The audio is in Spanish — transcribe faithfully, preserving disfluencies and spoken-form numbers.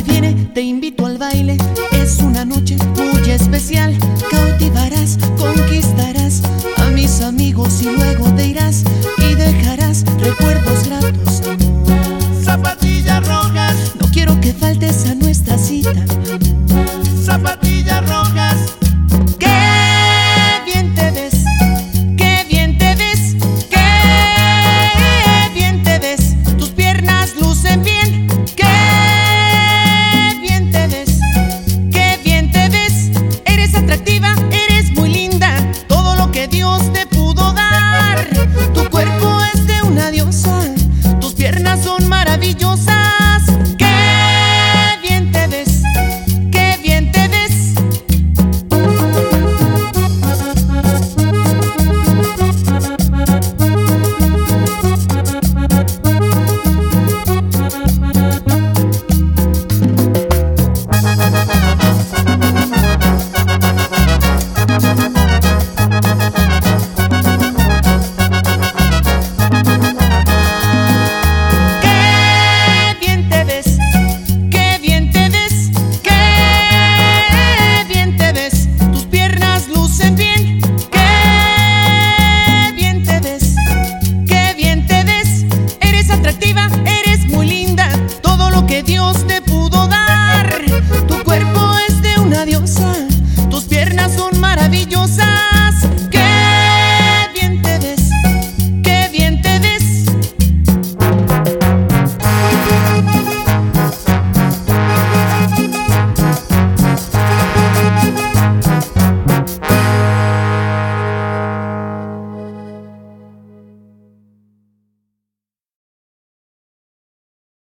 se viene, te invito al baile. Es una noche muy especial. Cautivarás, conquistarás a mis amigos y luego te irás y dejarás recuerdos gratos, amor. Zapatillas rojas, no quiero que faltes a nuestra cita, amor. Zapatillas rojas, Qué bien te ves, qué bien te ves, qué bien te ves. Tus piernas lucen bien, qué bien te ves, qué bien te ves. Eres atractiva, eres muy linda, todo lo que Dios te pudo dar. Tu cuerpo es de una diosa, tus piernas son maravillosas.